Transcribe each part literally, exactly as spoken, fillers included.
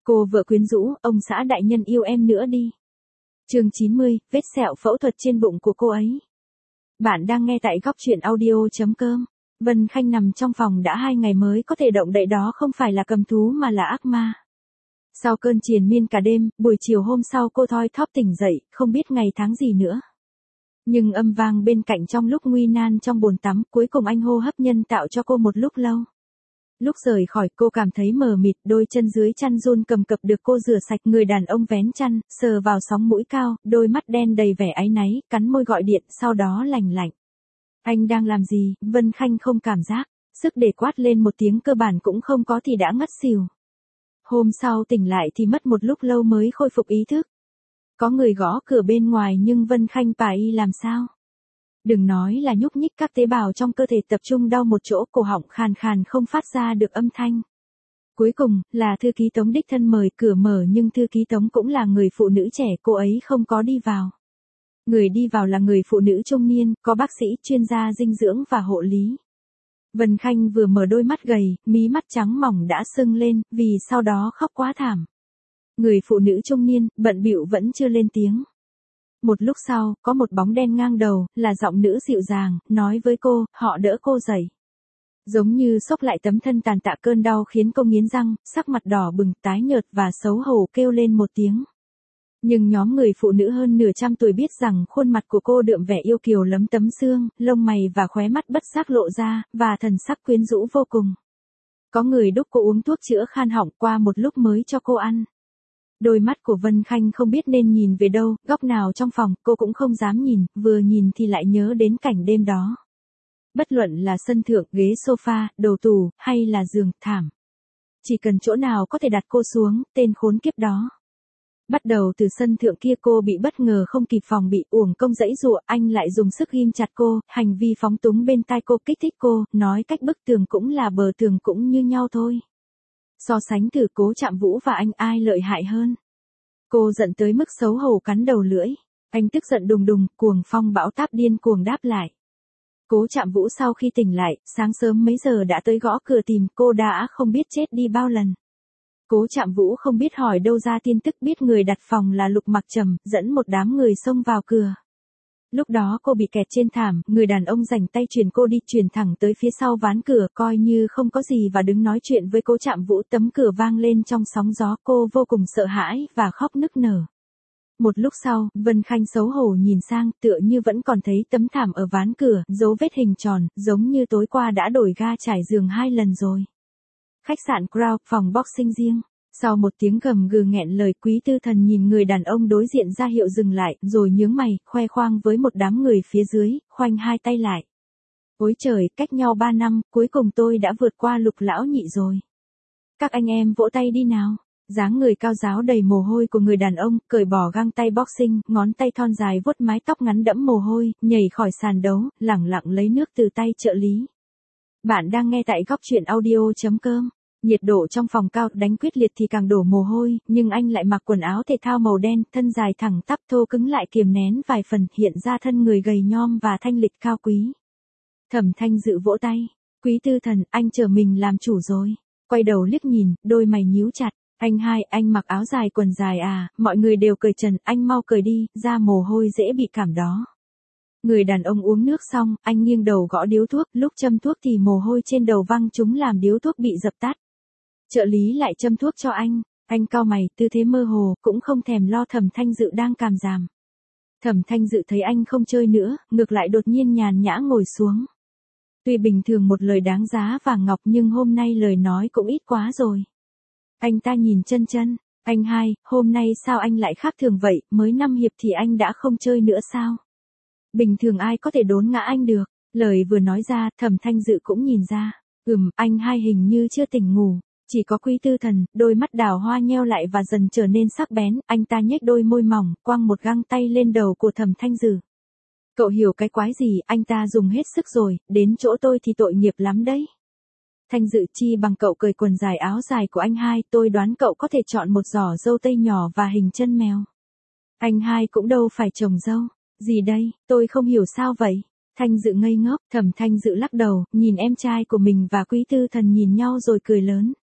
Cô vợ quyến rũ, ông xã đại nhân yêu em nữa đi. Chương chín mươi, vết sẹo phẫu thuật trên bụng của cô ấy. Bạn đang nghe tại góc truyện audio chấm com. Vân Khanh nằm trong phòng đã hai ngày mới có thể động đậy, đó không phải là cầm thú mà là ác ma. Sau cơn triền miên cả đêm, buổi chiều hôm sau cô thoi thóp tỉnh dậy, không biết ngày tháng gì nữa. Nhưng âm vang bên cạnh trong lúc nguy nan trong bồn tắm, cuối cùng anh hô hấp nhân tạo cho cô một lúc lâu. Lúc rời khỏi cô cảm thấy mờ mịt, đôi chân dưới chăn run cầm cập được cô rửa sạch, người đàn ông vén chăn, sờ vào sóng mũi cao, đôi mắt đen đầy vẻ áy náy, cắn môi gọi điện, sau đó lành lạnh. Anh đang làm gì? Vân Khanh không cảm giác, sức để quát lên một tiếng cơ bản cũng không có thì đã ngất xỉu. Hôm sau tỉnh lại thì mất một lúc lâu mới khôi phục ý thức. Có người gõ cửa bên ngoài nhưng Vân Khanh bà y làm sao? Đừng nói là nhúc nhích, các tế bào trong cơ thể tập trung đau một chỗ, cổ họng khàn khàn không phát ra được âm thanh. Cuối cùng, là thư ký Tống đích thân mời, cửa mở nhưng thư ký Tống cũng là người phụ nữ trẻ, cô ấy không có đi vào. Người đi vào là người phụ nữ trung niên, có bác sĩ, chuyên gia dinh dưỡng và hộ lý. Vân Khanh vừa mở đôi mắt gầy, mí mắt trắng mỏng đã sưng lên, vì sau đó khóc quá thảm. Người phụ nữ trung niên, bận bịu vẫn chưa lên tiếng. Một lúc sau, có một bóng đen ngang đầu, là giọng nữ dịu dàng, nói với cô, họ đỡ cô dậy. Giống như xốc lại tấm thân tàn tạ, cơn đau khiến cô nghiến răng, sắc mặt đỏ bừng, tái nhợt và xấu hổ kêu lên một tiếng. Nhưng nhóm người phụ nữ hơn nửa trăm tuổi biết rằng khuôn mặt của cô đượm vẻ yêu kiều lấm tấm xương, lông mày và khóe mắt bất giác lộ ra, và thần sắc quyến rũ vô cùng. Có người đút cô uống thuốc chữa khan họng, qua một lúc mới cho cô ăn. Đôi mắt của Vân Khanh không biết nên nhìn về đâu, góc nào trong phòng, cô cũng không dám nhìn, vừa nhìn thì lại nhớ đến cảnh đêm đó. Bất luận là sân thượng, ghế sofa, đồ tủ, hay là giường, thảm. Chỉ cần chỗ nào có thể đặt cô xuống, tên khốn kiếp đó. Bắt đầu từ sân thượng kia cô bị bất ngờ không kịp phòng bị, uổng công giãy giụa, anh lại dùng sức ghim chặt cô, hành vi phóng túng bên tai cô kích thích cô, nói cách bức tường cũng là bờ tường cũng như nhau thôi. So sánh thử Cố Trạm Vũ và anh ai lợi hại hơn. Cô giận tới mức xấu hổ cắn đầu lưỡi. Anh tức giận đùng đùng, cuồng phong bão táp điên cuồng đáp lại. Cố Trạm Vũ sau khi tỉnh lại, sáng sớm mấy giờ đã tới gõ cửa tìm, cô đã không biết chết đi bao lần. Cố Trạm Vũ không biết hỏi đâu ra tin tức, biết người đặt phòng là Lục Mặc Trầm, dẫn một đám người xông vào cửa. Lúc đó cô bị kẹt trên thảm, người đàn ông rảnh tay chuyển cô đi, chuyển thẳng tới phía sau ván cửa, coi như không có gì và đứng nói chuyện với Cố Trạm Vũ. Tấm cửa vang lên trong sóng gió, cô vô cùng sợ hãi và khóc nức nở. Một lúc sau, Vân Khanh xấu hổ nhìn sang, tựa như vẫn còn thấy tấm thảm ở ván cửa, dấu vết hình tròn, giống như tối qua đã đổi ga trải giường hai lần rồi. Khách sạn Crown, phòng boxing riêng. Sau một tiếng gầm gừ nghẹn lời, Quý Tư Thần nhìn người đàn ông đối diện ra hiệu dừng lại, rồi nhướng mày, khoe khoang với một đám người phía dưới, khoanh hai tay lại. Ôi trời, cách nhau ba năm, cuối cùng tôi đã vượt qua Lục lão nhị rồi. Các anh em vỗ tay đi nào. Dáng người cao ráo đầy mồ hôi của người đàn ông, cởi bỏ găng tay boxing, ngón tay thon dài vuốt mái tóc ngắn đẫm mồ hôi, nhảy khỏi sàn đấu, lẳng lặng lấy nước từ tay trợ lý. Bạn đang nghe tại góc truyện audio chấm com. Nhiệt độ trong phòng cao, đánh quyết liệt thì càng đổ mồ hôi, nhưng anh lại mặc quần áo thể thao màu đen, thân dài thẳng tắp, thô cứng lại kiềm nén vài phần, hiện ra thân người gầy nhom và thanh lịch cao quý. Thẩm Thanh Dự vỗ tay. Quý Tư Thần, anh chờ mình làm chủ rồi. Quay đầu liếc nhìn, đôi mày nhíu chặt. Anh hai, anh mặc áo dài quần dài à, mọi người đều cởi trần, anh mau cởi đi, ra mồ hôi dễ bị cảm đó. Người đàn ông uống nước xong, anh nghiêng đầu gõ điếu thuốc, lúc châm thuốc thì mồ hôi trên đầu văng chúng làm điếu thuốc bị dập tắt. Trợ lý lại châm thuốc cho anh, anh cau mày, tư thế mơ hồ, cũng không thèm lo Thẩm Thanh Dự đang càm ràm. Thẩm Thanh Dự thấy anh không chơi nữa, ngược lại đột nhiên nhàn nhã ngồi xuống. Tuy bình thường một lời đáng giá vàng ngọc nhưng hôm nay lời nói cũng ít quá rồi. Anh ta nhìn Chân Chân, anh hai, hôm nay sao anh lại khác thường vậy, mới năm hiệp thì anh đã không chơi nữa sao? Bình thường ai có thể đốn ngã anh được, lời vừa nói ra, Thẩm Thanh Dự cũng nhìn ra, ừm, anh hai hình như chưa tỉnh ngủ. Chỉ có Quý Tư Thần, đôi mắt đào hoa nheo lại và dần trở nên sắc bén, anh ta nhếch đôi môi mỏng, quăng một găng tay lên đầu của Thẩm Thanh Dự. Cậu hiểu cái quái gì, anh ta dùng hết sức rồi, đến chỗ tôi thì tội nghiệp lắm đấy. Thanh Dự, chi bằng cậu cởi quần dài áo dài của anh hai, tôi đoán cậu có thể chọn một giỏ dâu tây nhỏ và hình chân mèo. Anh hai cũng đâu phải trồng dâu. Gì đây, tôi không hiểu sao vậy. Thanh Dự ngây ngốc, Thẩm Thanh Dự lắc đầu, nhìn em trai của mình và Quý Tư Thần nhìn nhau rồi cười lớn.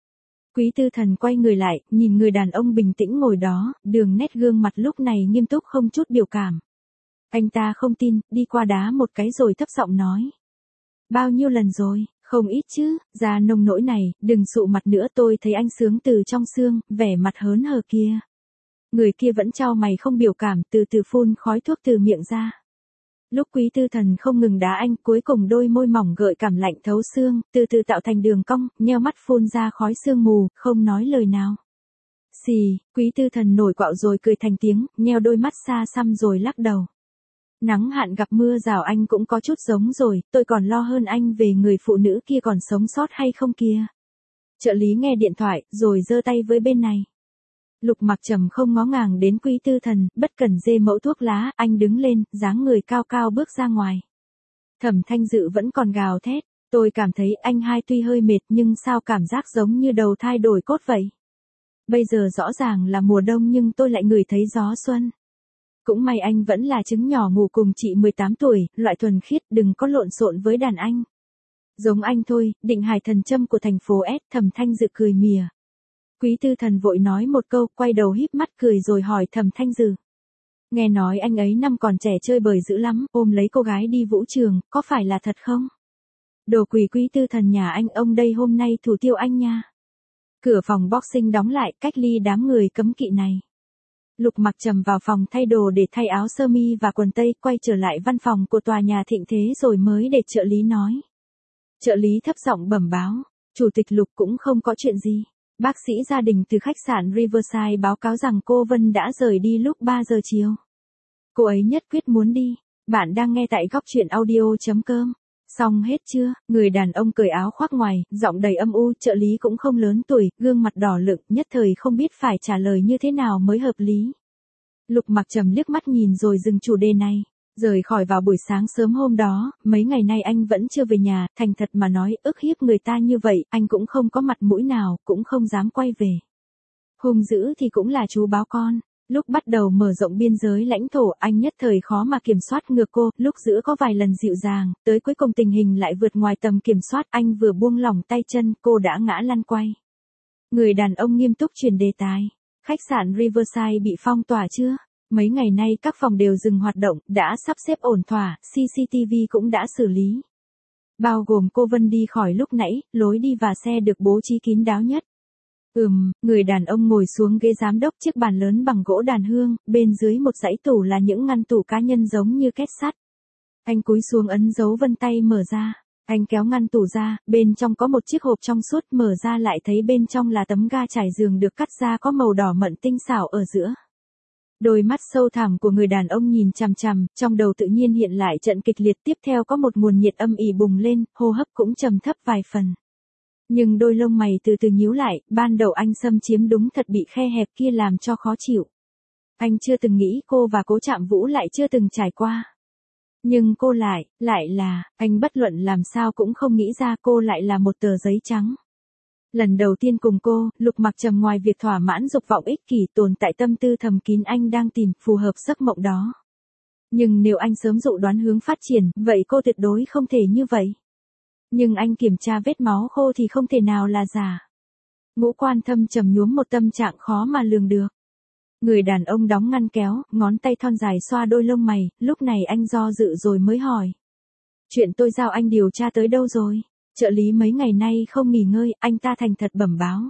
Quý Tư Thần quay người lại, nhìn người đàn ông bình tĩnh ngồi đó, đường nét gương mặt lúc này nghiêm túc không chút biểu cảm. Anh ta không tin, đi qua đá một cái rồi thấp giọng nói. Bao nhiêu lần rồi, không ít chứ, ra nông nỗi này, đừng sụ mặt nữa, tôi thấy anh sướng từ trong xương, vẻ mặt hớn hở kia. Người kia vẫn chau mày không biểu cảm, từ từ phun khói thuốc từ miệng ra. Lúc Quý Tư Thần không ngừng đá anh, cuối cùng đôi môi mỏng gợi cảm lạnh thấu xương, từ từ tạo thành đường cong, nheo mắt phun ra khói sương mù, không nói lời nào. Xì, Quý Tư Thần nổi quạo rồi cười thành tiếng, nheo đôi mắt xa xăm rồi lắc đầu. Nắng hạn gặp mưa rào anh cũng có chút giống rồi, tôi còn lo hơn anh về người phụ nữ kia còn sống sót hay không kia. Trợ lý nghe điện thoại, rồi giơ tay với bên này. Lục Mặc Trầm không ngó ngàng đến Quý Tư Thần, bất cần dê mẫu thuốc lá, anh đứng lên, dáng người cao cao bước ra ngoài. Thẩm Thanh Dự vẫn còn gào thét, tôi cảm thấy anh hai tuy hơi mệt nhưng sao cảm giác giống như đầu thai đổi cốt vậy. Bây giờ rõ ràng là mùa đông nhưng tôi lại ngửi thấy gió xuân. Cũng may anh vẫn là trứng nhỏ ngủ cùng chị mười tám tuổi, loại thuần khiết, đừng có lộn xộn với đàn anh. Giống anh thôi, định hài thần châm của thành phố S, Thẩm Thanh Dự cười mỉa. Quý Tư Thần vội nói một câu, quay đầu híp mắt cười rồi hỏi Thẩm Thanh Dự. Nghe nói anh ấy năm còn trẻ chơi bời dữ lắm, ôm lấy cô gái đi vũ trường, có phải là thật không? Đồ quỷ Quý Tư Thần nhà anh, ông đây hôm nay thủ tiêu anh nha. Cửa phòng boxing đóng lại, cách ly đám người cấm kỵ này. Lục Mặc Trầm vào phòng thay đồ để thay áo sơ mi và quần tây, quay trở lại văn phòng của tòa nhà Thịnh Thế rồi mới để trợ lý nói. Trợ lý thấp giọng bẩm báo, Chủ tịch Lục cũng không có chuyện gì. Bác sĩ gia đình từ khách sạn Riverside báo cáo rằng cô Vân đã rời đi lúc ba giờ chiều. Cô ấy nhất quyết muốn đi. Bạn đang nghe tại góc truyện audio chấm com. Xong hết chưa? Người đàn ông cởi áo khoác ngoài, giọng đầy âm u, trợ lý cũng không lớn tuổi, gương mặt đỏ lựng, nhất thời không biết phải trả lời như thế nào mới hợp lý. Lục Mặc Trầm liếc mắt nhìn rồi dừng chủ đề này. Rời khỏi vào buổi sáng sớm hôm đó, mấy ngày nay anh vẫn chưa về nhà, thành thật mà nói, ức hiếp người ta như vậy, anh cũng không có mặt mũi nào, cũng không dám quay về. Hung dữ thì cũng là chú báo con. Lúc bắt đầu mở rộng biên giới lãnh thổ, anh nhất thời khó mà kiểm soát ngược cô, lúc giữa có vài lần dịu dàng, tới cuối cùng tình hình lại vượt ngoài tầm kiểm soát, anh vừa buông lỏng tay chân, cô đã ngã lăn quay. Người đàn ông nghiêm túc chuyển đề tài. Khách sạn Riverside bị phong tỏa chưa? Mấy ngày nay các phòng đều dừng hoạt động, đã sắp xếp ổn thỏa, xê xê tê vê cũng đã xử lý. Bao gồm cô Vân đi khỏi lúc nãy, lối đi và xe được bố trí kín đáo nhất. Ừm, người đàn ông ngồi xuống ghế giám đốc chiếc bàn lớn bằng gỗ đàn hương, bên dưới một dãy tủ là những ngăn tủ cá nhân giống như két sắt. Anh cúi xuống ấn dấu vân tay mở ra. Anh kéo ngăn tủ ra, bên trong có một chiếc hộp trong suốt, mở ra lại thấy bên trong là tấm ga trải giường được cắt ra có màu đỏ mận tinh xảo ở giữa. Đôi mắt sâu thẳm của người đàn ông nhìn chằm chằm, trong đầu tự nhiên hiện lại trận kịch liệt, tiếp theo có một nguồn nhiệt âm ỉ bùng lên, hô hấp cũng trầm thấp vài phần. Nhưng đôi lông mày từ từ nhíu lại, ban đầu anh xâm chiếm đúng thật bị khe hẹp kia làm cho khó chịu. Anh chưa từng nghĩ cô và Cố Trạm Vũ lại chưa từng trải qua. Nhưng cô lại, lại là, anh bất luận làm sao cũng không nghĩ ra cô lại là một tờ giấy trắng. Lần đầu tiên cùng cô, Lục Mặc Trầm ngoài việc thỏa mãn dục vọng ích kỷ tồn tại tâm tư thầm kín anh đang tìm phù hợp giấc mộng đó. Nhưng nếu anh sớm dự đoán hướng phát triển, vậy cô tuyệt đối không thể như vậy. Nhưng anh kiểm tra vết máu khô thì không thể nào là giả. Ngũ quan thâm trầm nhuốm một tâm trạng khó mà lường được. Người đàn ông đóng ngăn kéo, ngón tay thon dài xoa đôi lông mày, lúc này anh do dự rồi mới hỏi. Chuyện tôi giao anh điều tra tới đâu rồi? Trợ lý mấy ngày nay không nghỉ ngơi, anh ta thành thật bẩm báo.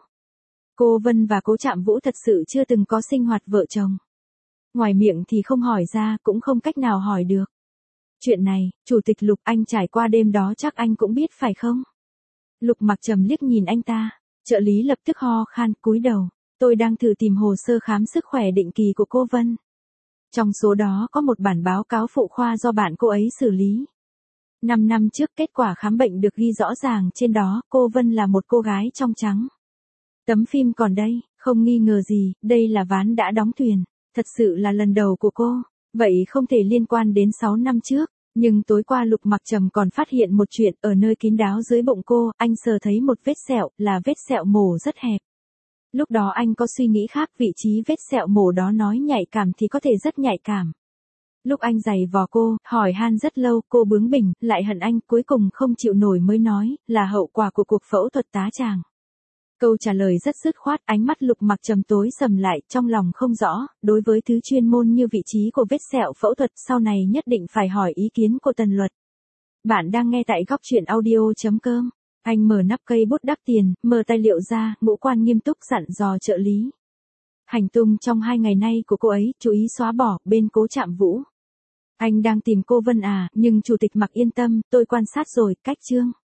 Cô Vân và Cố Trạm Vũ thật sự chưa từng có sinh hoạt vợ chồng. Ngoài miệng thì không hỏi ra, cũng không cách nào hỏi được. Chuyện này, Chủ tịch Lục, anh trải qua đêm đó chắc anh cũng biết phải không? Lục Mặc Trầm liếc nhìn anh ta, trợ lý lập tức ho khan cúi đầu. Tôi đang thử tìm hồ sơ khám sức khỏe định kỳ của cô Vân. Trong số đó có một bản báo cáo phụ khoa do bạn cô ấy xử lý. Năm năm trước kết quả khám bệnh được ghi rõ ràng trên đó, cô Vân là một cô gái trong trắng. Tấm phim còn đây, không nghi ngờ gì, đây là ván đã đóng thuyền. Thật sự là lần đầu của cô, vậy không thể liên quan đến sáu năm trước. Nhưng tối qua Lục Mặc Trầm còn phát hiện một chuyện, ở nơi kín đáo dưới bụng cô, anh sờ thấy một vết sẹo, là vết sẹo mổ rất hẹp. Lúc đó anh có suy nghĩ khác, vị trí vết sẹo mổ đó nói nhạy cảm thì có thể rất nhạy cảm. Lúc anh giày vò cô, hỏi han rất lâu, cô bướng bỉnh, lại hận anh, cuối cùng không chịu nổi mới nói, là hậu quả của cuộc phẫu thuật tá tràng. Câu trả lời rất dứt khoát, ánh mắt Lục Mặc Trầm tối sầm lại, trong lòng không rõ, đối với thứ chuyên môn như vị trí của vết sẹo phẫu thuật, sau này nhất định phải hỏi ý kiến của Tần Luật. Bạn đang nghe tại góc truyện audio.com. Anh mở nắp cây bút đắp tiền, mở tài liệu ra, ngũ quan nghiêm túc dặn dò trợ lý. Hành tung trong hai ngày nay của cô ấy, chú ý xóa bỏ, bên Cố Trạm Vũ. Anh đang tìm cô Vân à, nhưng chủ tịch Mặc yên tâm, tôi quan sát rồi, cách Trương